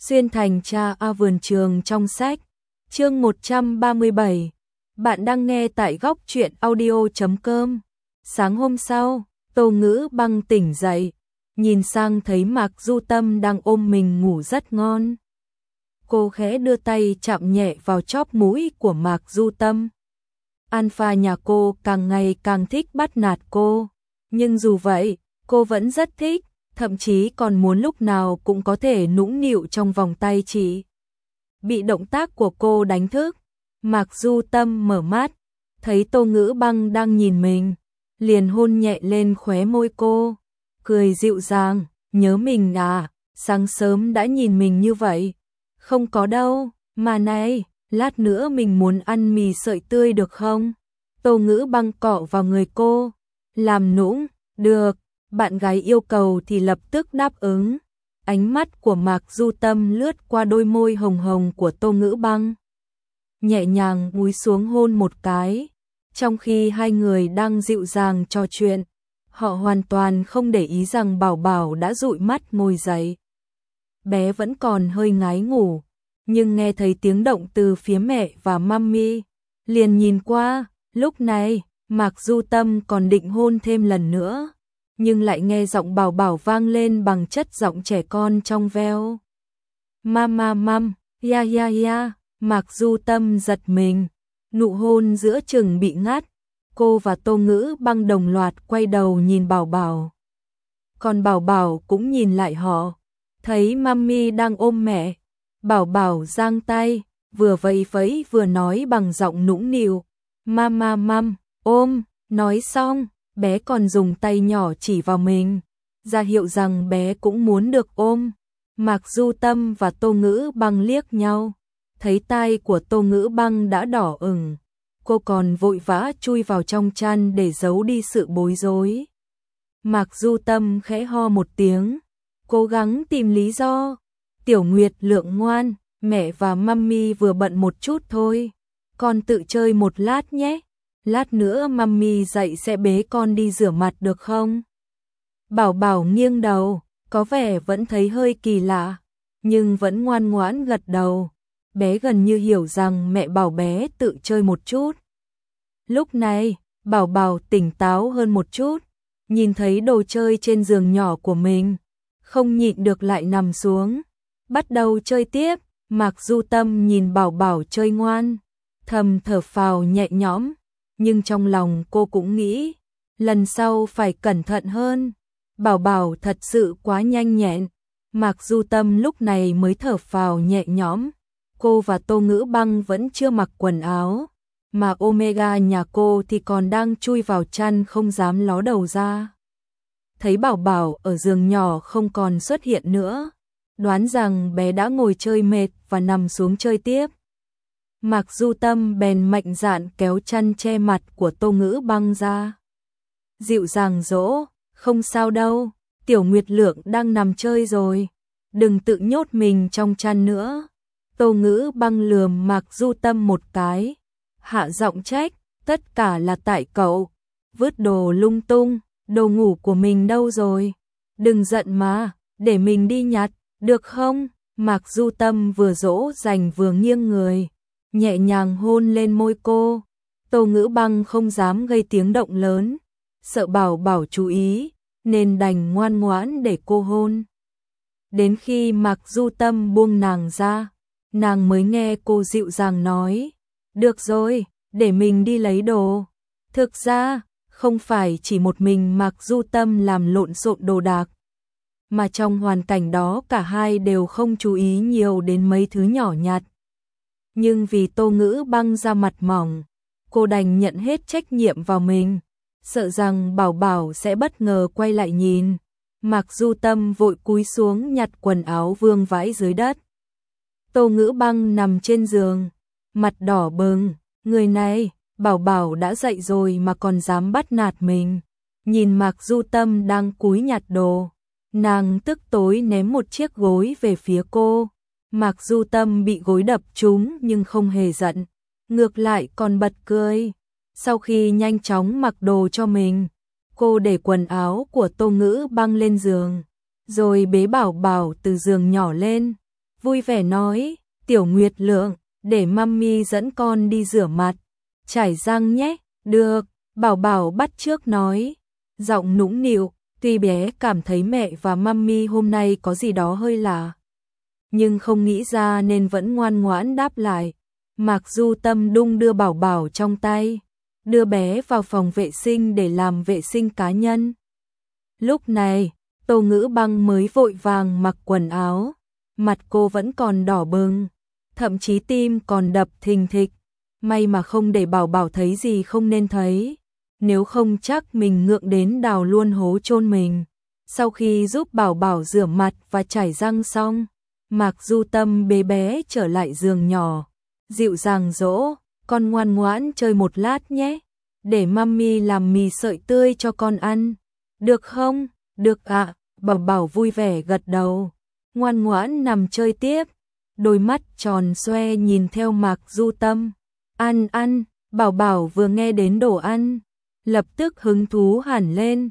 Xuyên thành cha vườn trường trong sách. Chương 137. Bạn đang nghe tại góc truyện audio.com. Sáng hôm sau, Tô Ngữ Băng tỉnh dậy, nhìn sang thấy Mạc Du Tâm đang ôm mình ngủ rất ngon. Cô khẽ đưa tay chạm nhẹ vào chóp mũi của Mạc Du Tâm. Alpha nhà cô càng ngày càng thích bắt nạt cô, nhưng dù vậy, cô vẫn rất thích, thậm chí còn muốn lúc nào cũng có thể nũng nịu trong vòng tay chị. Bị động tác của cô đánh thức, Mạc Du Tâm mở mắt, thấy Tô Ngữ Băng đang nhìn mình, liền hôn nhẹ lên khóe môi cô, cười dịu dàng, nhớ mình à, sáng sớm đã nhìn mình như vậy. Không có đâu, mà này, lát nữa mình muốn ăn mì sợi tươi được không? Tô Ngữ Băng cọ vào người cô, làm nũng, được, bạn gái yêu cầu thì lập tức đáp ứng. Ánh mắt của Mạc Du Tâm lướt qua đôi môi hồng hồng của Tô Ngữ Băng, nhẹ nhàng cúi xuống hôn một cái. Trong khi hai người đang dịu dàng trò chuyện, họ hoàn toàn không để ý rằng Bảo Bảo đã dụi mắt ngồi dậy. Bé vẫn còn hơi ngái ngủ, nhưng nghe thấy tiếng động từ phía mẹ và mami, liền nhìn qua. Lúc này, Mạc Du Tâm còn định hôn thêm lần nữa, nhưng lại nghe giọng Bảo Bảo vang lên bằng chất giọng trẻ con trong veo. Mama mam, ya ya ya. Mạc Du Tâm giật mình, nụ hôn giữa chừng bị ngắt. Cô và Tô Ngữ Băng đồng loạt quay đầu nhìn Bảo Bảo. Còn Bảo Bảo cũng nhìn lại họ, thấy mami đang ôm mẹ. Bảo Bảo giang tay, vừa vẫy vẫy vừa nói bằng giọng nũng nịu. Mama mam, ôm. Nói xong, bé còn dùng tay nhỏ chỉ vào mình, ra hiệu rằng bé cũng muốn được ôm. Mạc Du Tâm và Tô Ngữ Băng liếc nhau, thấy tai của Tô Ngữ Băng đã đỏ ửng, cô còn vội vã chui vào trong chăn để giấu đi sự bối rối. Mạc Du Tâm khẽ ho một tiếng, cố gắng tìm lý do. Tiểu Nguyệt Lượng ngoan, mẹ và mami vừa bận một chút thôi, con tự chơi một lát nhé. Lát nữa mami dậy sẽ bế con đi rửa mặt được không? Bảo Bảo nghiêng đầu, có vẻ vẫn thấy hơi kỳ lạ, nhưng vẫn ngoan ngoãn gật đầu. Bé gần như hiểu rằng mẹ bảo bé tự chơi một chút. Lúc này, Bảo Bảo tỉnh táo hơn một chút, nhìn thấy đồ chơi trên giường nhỏ của mình, không nhịn được lại nằm xuống, bắt đầu chơi tiếp. Mạc Du Tâm nhìn Bảo Bảo chơi ngoan, thầm thở phào nhẹ nhõm, nhưng trong lòng cô cũng nghĩ, lần sau phải cẩn thận hơn. Bảo Bảo thật sự quá nhanh nhẹn. Mạc Du Tâm lúc này mới thở phào nhẹ nhõm. Cô và Tô Ngữ Băng vẫn chưa mặc quần áo, mà Omega nhà cô thì còn đang chui vào chăn không dám ló đầu ra. Thấy Bảo Bảo ở giường nhỏ không còn xuất hiện nữa, đoán rằng bé đã ngồi chơi mệt và nằm xuống chơi tiếp. Mạc Du Tâm bèn mạnh dạn kéo chăn che mặt của Tô Ngữ Băng ra, dịu dàng dỗ, không sao đâu, Tiểu Nguyệt Lượng đang nằm chơi rồi, đừng tự nhốt mình trong chăn nữa. Tô Ngữ Băng lườm Mạc Du Tâm một cái, hạ giọng trách, tất cả là tại cậu, vứt đồ lung tung, đồ ngủ của mình đâu rồi? Đừng giận mà, để mình đi nhặt, được không? Mạc Du Tâm vừa dỗ dành vừa nghiêng người, nhẹ nhàng hôn lên môi cô. Tô Ngữ Băng không dám gây tiếng động lớn, sợ Bảo Bảo chú ý, nên đành ngoan ngoãn để cô hôn. Đến khi Mạc Du Tâm buông nàng ra, nàng mới nghe cô dịu dàng nói, được rồi, để mình đi lấy đồ. Thực ra, không phải chỉ một mình Mạc Du Tâm làm lộn xộn đồ đạc, mà trong hoàn cảnh đó cả hai đều không chú ý nhiều đến mấy thứ nhỏ nhặt. Nhưng vì Tô Ngữ Băng ra mặt mỏng, cô đành nhận hết trách nhiệm vào mình, sợ rằng Bảo Bảo sẽ bất ngờ quay lại nhìn. Mạc Du Tâm vội cúi xuống nhặt quần áo vương vãi dưới đất. Tô Ngữ Băng nằm trên giường, mặt đỏ bừng, người này, Bảo Bảo đã dậy rồi mà còn dám bắt nạt mình. Nhìn Mạc Du Tâm đang cúi nhặt đồ, nàng tức tối ném một chiếc gối về phía cô. Mạc Du Tâm bị gối đập trúng nhưng không hề giận, ngược lại còn bật cười. Sau khi nhanh chóng mặc đồ cho mình, cô để quần áo của Tô Ngữ Băng lên giường, rồi bế Bảo Bảo từ giường nhỏ lên, vui vẻ nói, Tiểu Nguyệt Lượng, để mummy dẫn con đi rửa mặt, chải răng nhé. Được, Bảo Bảo bắt chước nói, giọng nũng nịu, tuy bé cảm thấy mẹ và mummy hôm nay có gì đó hơi lạ, nhưng không nghĩ ra nên vẫn ngoan ngoãn đáp lại. Mạc Du Tâm đung đưa Bảo Bảo trong tay, đưa bé vào phòng vệ sinh để làm vệ sinh cá nhân. Lúc này, Tô Ngữ Băng mới vội vàng mặc quần áo, mặt cô vẫn còn đỏ bừng, thậm chí tim còn đập thình thịch. May mà không để Bảo Bảo thấy gì không nên thấy, nếu không chắc mình ngượng đến đào luôn hố chôn mình. Sau khi giúp Bảo Bảo rửa mặt và chải răng xong, Mạc Du Tâm bế bé trở lại giường nhỏ, dịu dàng dỗ, con ngoan ngoãn chơi một lát nhé, để mummy làm mì sợi tươi cho con ăn. Được không? Được ạ, Bảo Bảo vui vẻ gật đầu, ngoan ngoãn nằm chơi tiếp, đôi mắt tròn xoe nhìn theo Mạc Du Tâm. Ăn ăn, Bảo Bảo vừa nghe đến đồ ăn, lập tức hứng thú hẳn lên.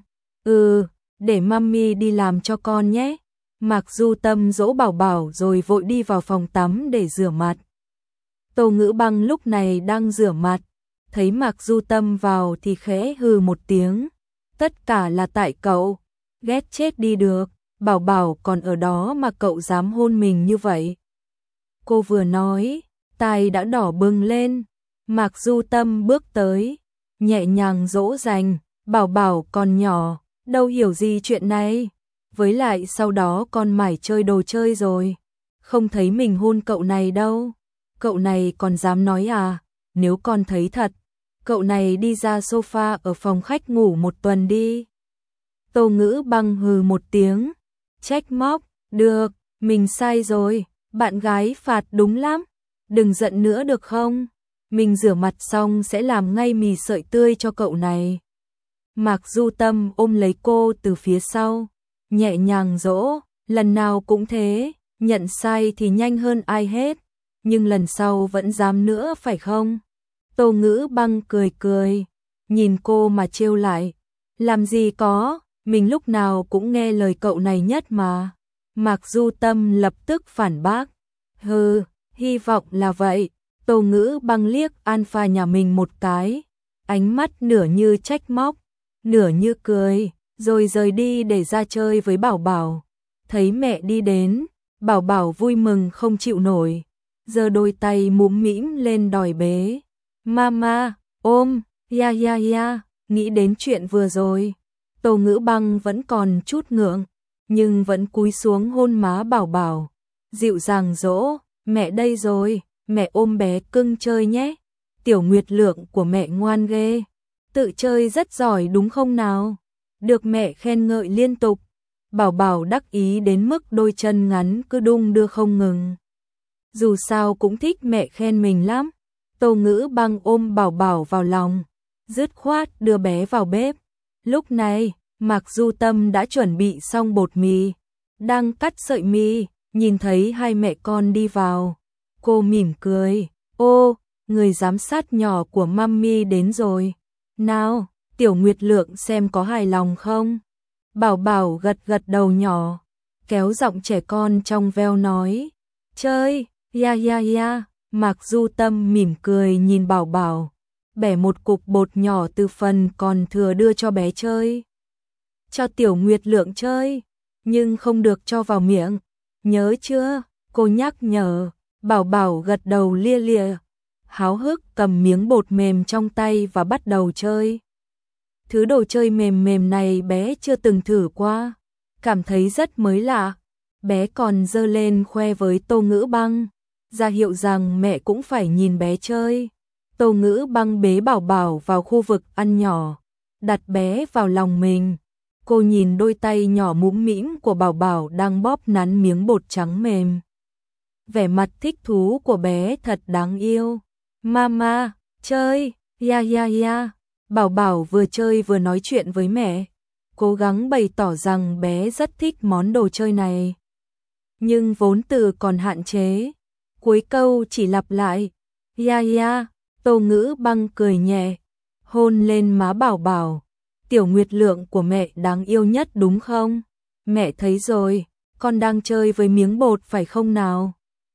Để mummy đi làm cho con nhé. Mạc Du Tâm dỗ Bảo Bảo rồi vội đi vào phòng tắm để rửa mặt. Tô Ngữ Băng lúc này đang rửa mặt, thấy Mạc Du Tâm vào thì khẽ hừ một tiếng. Tất cả là tại cậu, ghét chết đi được, Bảo Bảo còn ở đó mà cậu dám hôn mình như vậy. Cô vừa nói, tai đã đỏ bừng lên. Mạc Du Tâm bước tới, nhẹ nhàng dỗ dành, Bảo Bảo còn nhỏ, đâu hiểu gì chuyện này. Với lại sau đó con mải chơi đồ chơi rồi, không thấy mình hôn cậu này đâu. Cậu này còn dám nói à? Nếu con thấy thật, cậu này đi ra sofa ở phòng khách ngủ một tuần đi. Tô Ngữ Băng hừ một tiếng, trách móc, được, mình sai rồi, bạn gái phạt đúng lắm, đừng giận nữa được không? Mình rửa mặt xong sẽ làm ngay mì sợi tươi cho cậu này. Mạc Du Tâm ôm lấy cô từ phía sau, nhẹ nhàng dỗ, lần nào cũng thế, nhận sai thì nhanh hơn ai hết, nhưng lần sau vẫn dám nữa phải không? Tô Ngữ Băng cười cười, nhìn cô mà trêu lại, làm gì có, mình lúc nào cũng nghe lời cậu này nhất mà. Mạc Du Tâm lập tức phản bác, hy vọng là vậy. Tô Ngữ Băng liếc Alpha nhà mình một cái, ánh mắt nửa như trách móc, nửa như cười, rồi rời đi để ra chơi với Bảo Bảo. Thấy mẹ đi đến, Bảo Bảo vui mừng không chịu nổi, giơ đôi tay múm mĩm lên đòi bế. Mama, ôm, ya, nghĩ đến chuyện vừa rồi. Tô Ngữ Băng vẫn còn chút ngượng, nhưng vẫn cúi xuống hôn má Bảo Bảo, dịu dàng dỗ, mẹ đây rồi. Mẹ ôm bé cưng chơi nhé. Tiểu Nguyệt Lượng của mẹ ngoan ghê, tự chơi rất giỏi đúng không nào? Được mẹ khen ngợi liên tục. Bảo Bảo đắc ý đến mức đôi chân ngắn cứ đung đưa không ngừng. Dù sao cũng thích mẹ khen mình lắm. Tô Ngữ Băng ôm Bảo Bảo vào lòng, dứt khoát đưa bé vào bếp. Lúc này, Mạc Du Tâm đã chuẩn bị xong bột mì, đang cắt sợi mì, nhìn thấy hai mẹ con đi vào. Cô mỉm cười, ô, người giám sát nhỏ của mummy đến rồi. Nào, Tiểu Nguyệt Lượng xem có hài lòng không? Bảo Bảo gật gật đầu nhỏ, kéo giọng trẻ con trong veo nói, chơi, ya. Mạc Du Tâm mỉm cười nhìn Bảo Bảo, bẻ một cục bột nhỏ từ phần còn thừa đưa cho bé chơi. Cho Tiểu Nguyệt Lượng chơi, nhưng không được cho vào miệng, nhớ chưa? Cô nhắc nhở. Bảo Bảo gật đầu lia lịa, háo hức cầm miếng bột mềm trong tay và bắt đầu chơi. Thứ đồ chơi mềm mềm này bé chưa từng thử qua, cảm thấy rất mới lạ. Bé còn giơ lên khoe với Tô Ngữ Băng, ra hiệu rằng mẹ cũng phải nhìn bé chơi. Tô Ngữ Băng bế Bảo Bảo vào khu vực ăn nhỏ, đặt bé vào lòng mình. Cô nhìn đôi tay nhỏ mũm mĩm của Bảo Bảo đang bóp nắn miếng bột trắng mềm. Vẻ mặt thích thú của bé thật đáng yêu. Mama, chơi, ya. Bảo Bảo vừa chơi vừa nói chuyện với mẹ, cố gắng bày tỏ rằng bé rất thích món đồ chơi này. Nhưng vốn từ còn hạn chế, cuối câu chỉ lặp lại, ya. Tô Ngữ Băng cười nhẹ, hôn lên má Bảo Bảo. Tiểu Nguyệt Lượng của mẹ đáng yêu nhất đúng không? Mẹ thấy rồi, con đang chơi với miếng bột phải không nào?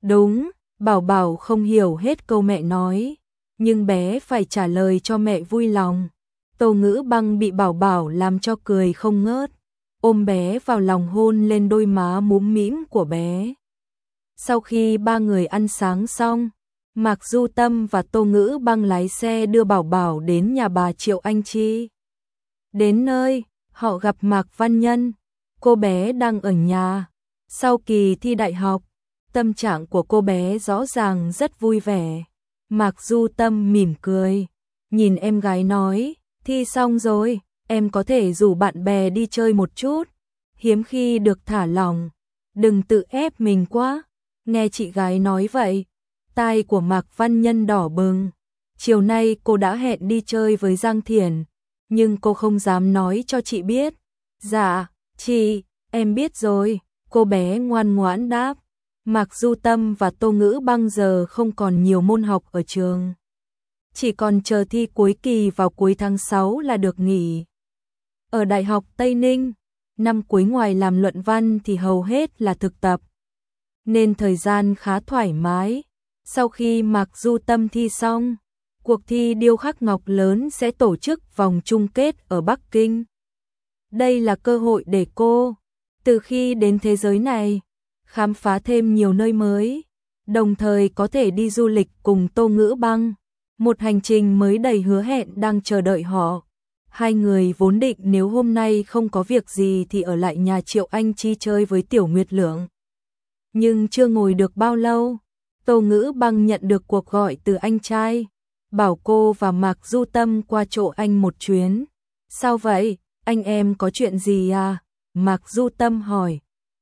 Đúng, Bảo Bảo không hiểu hết câu mẹ nói, nhưng bé phải trả lời cho mẹ vui lòng. Tô Ngữ Băng bị Bảo Bảo làm cho cười không ngớt, ôm bé vào lòng hôn lên đôi má múm mĩm của bé. Sau khi ba người ăn sáng xong, Mạc Du Tâm và Tô Ngữ Băng lái xe đưa Bảo Bảo đến nhà bà Triệu Anh Chi. Đến nơi, họ gặp Mạc Văn Nhân, cô bé đang ở nhà. Sau kỳ thi đại học, tâm trạng của cô bé rõ ràng rất vui vẻ. Mạc Du Tâm mỉm cười, nhìn em gái nói, thi xong rồi, em có thể rủ bạn bè đi chơi một chút, hiếm khi được thả lỏng, đừng tự ép mình quá. Nghe chị gái nói vậy, tai của Mạc Văn Nhân đỏ bừng. Chiều nay cô đã hẹn đi chơi với Giang Thiển, nhưng cô không dám nói cho chị biết. Dạ, chị, em biết rồi, cô bé ngoan ngoãn đáp. Mạc Du Tâm và Tô Ngữ Băng giờ không còn nhiều môn học ở trường, chỉ còn chờ thi cuối kỳ vào cuối tháng 6 là được nghỉ. Ở Đại học Tây Ninh, năm cuối ngoài làm luận văn thì hầu hết là thực tập, nên thời gian khá thoải mái. Sau khi Mạc Du Tâm thi xong, cuộc thi điêu khắc ngọc lớn sẽ tổ chức vòng chung kết ở Bắc Kinh. Đây là cơ hội để cô, từ khi đến thế giới này, khám phá thêm nhiều nơi mới, đồng thời có thể đi du lịch cùng Tô Ngữ Băng. Một hành trình mới đầy hứa hẹn đang chờ đợi họ. Hai người vốn định nếu hôm nay không có việc gì thì ở lại nhà Triệu Anh Chi chơi với Tiểu Nguyệt Lượng. Nhưng chưa ngồi được bao lâu, Tô Ngữ Băng nhận được cuộc gọi từ anh trai, bảo cô và Mạc Du Tâm qua chỗ anh một chuyến. Sao vậy, anh em có chuyện gì à? Mạc Du Tâm hỏi.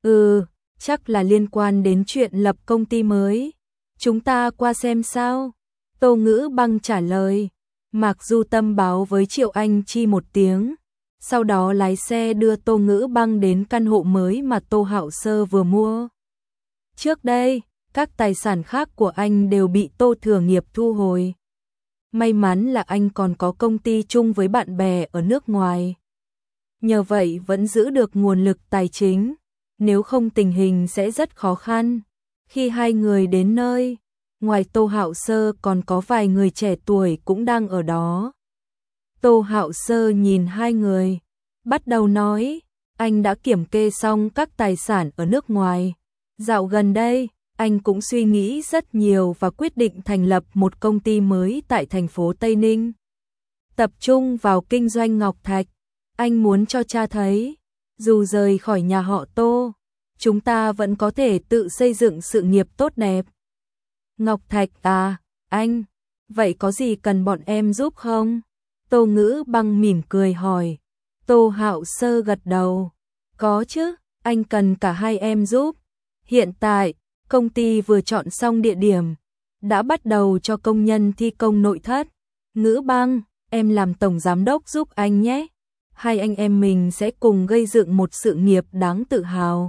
Chắc là liên quan đến chuyện lập công ty mới. Chúng ta qua xem sao? Tô Ngữ Băng trả lời. Mạc Du Tâm báo với Triệu Anh Chi một tiếng, sau đó lái xe đưa Tô Ngữ Băng đến căn hộ mới mà Tô Hạo Sơ vừa mua. Trước đây, các tài sản khác của anh đều bị Tô Thừa Nghiệp thu hồi. May mắn là anh còn có công ty chung với bạn bè ở nước ngoài. Nhờ vậy vẫn giữ được nguồn lực tài chính, nếu không tình hình sẽ rất khó khăn. Khi hai người đến nơi, ngoài Tô Hạo Sơ còn có vài người trẻ tuổi cũng đang ở đó. Tô Hạo Sơ nhìn hai người, bắt đầu nói, anh đã kiểm kê xong các tài sản ở nước ngoài. Dạo gần đây, anh cũng suy nghĩ rất nhiều và quyết định thành lập một công ty mới tại thành phố Tây Ninh. Tập trung vào kinh doanh ngọc thạch. Anh muốn cho cha thấy, dù rời khỏi nhà họ Tô, chúng ta vẫn có thể tự xây dựng sự nghiệp tốt đẹp. Ngọc thạch à, anh, vậy có gì cần bọn em giúp không? Tô Ngữ Băng mỉm cười hỏi. Tô Hạo Sơ gật đầu. Có chứ, anh cần cả hai em giúp. Hiện tại, công ty vừa chọn xong địa điểm, đã bắt đầu cho công nhân thi công nội thất. Ngữ Băng, em làm tổng giám đốc giúp anh nhé. Hai anh em mình sẽ cùng gây dựng một sự nghiệp đáng tự hào.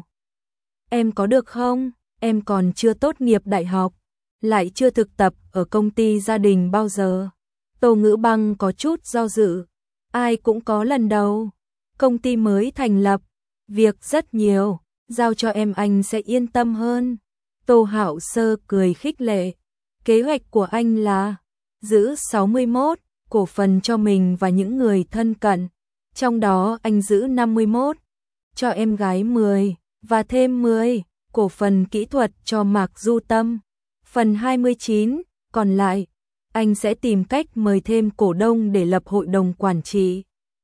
Em có được không? Em còn chưa tốt nghiệp đại học, lại chưa thực tập ở công ty gia đình bao giờ. Tô Ngữ Băng có chút do dự. Ai cũng có lần đầu. Công ty mới thành lập, việc rất nhiều, giao cho em anh sẽ yên tâm hơn. Tô Hạo Sơ cười khích lệ. Kế hoạch của anh là giữ 61 cổ phần cho mình và những người thân cận. Trong đó anh giữ 51, cho em gái 10, và thêm 10 cổ phần kỹ thuật cho Mạc Du Tâm. Phần 29, còn lại, anh sẽ tìm cách mời thêm cổ đông để lập hội đồng quản trị.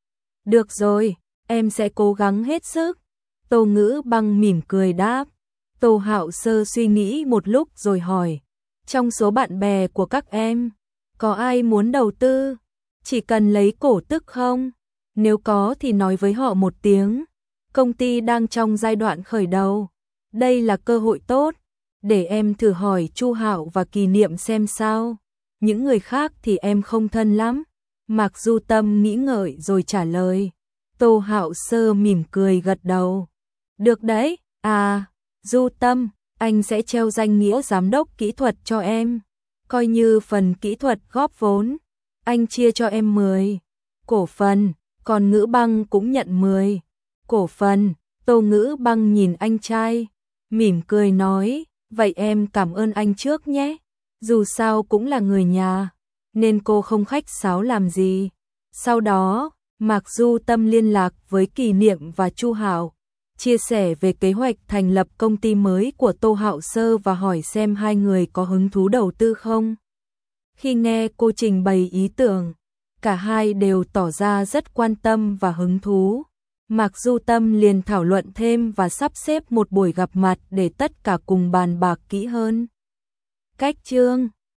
Được rồi, em sẽ cố gắng hết sức. Tô Ngữ Băng mỉm cười đáp. Tô Hạo Sơ suy nghĩ một lúc rồi hỏi. Trong số bạn bè của các em, có ai muốn đầu tư? Chỉ cần lấy cổ tức không? Nếu có thì nói với họ một tiếng. Công ty đang trong giai đoạn khởi đầu. Đây là cơ hội tốt. Để em thử hỏi Chu Hạo và Kỳ Niệm xem sao. Những người khác thì em không thân lắm. Mạc Du Tâm nghĩ ngợi rồi trả lời. Tô Hạo Sơ mỉm cười gật đầu. Được đấy, à, Du Tâm, anh sẽ treo danh nghĩa giám đốc kỹ thuật cho em. Coi như phần kỹ thuật góp vốn. Anh chia cho em 10 cổ phần, còn Ngữ Băng cũng nhận 10 cổ phần. Tô Ngữ Băng nhìn anh trai, mỉm cười nói, Vậy em cảm ơn anh trước nhé. Dù sao cũng là người nhà, nên cô không khách sáo làm gì. Sau đó, Mạc Du Tâm liên lạc với Kỷ Niệm và Chu Hạo, chia sẻ về kế hoạch thành lập công ty mới của Tô Hạo Sơ và hỏi xem hai người có hứng thú đầu tư không. Khi nghe cô trình bày ý tưởng, cả hai đều tỏ ra rất quan tâm và hứng thú. Mạc Du Tâm liền thảo luận thêm và sắp xếp một buổi gặp mặt để tất cả cùng bàn bạc kỹ hơn. Cách chương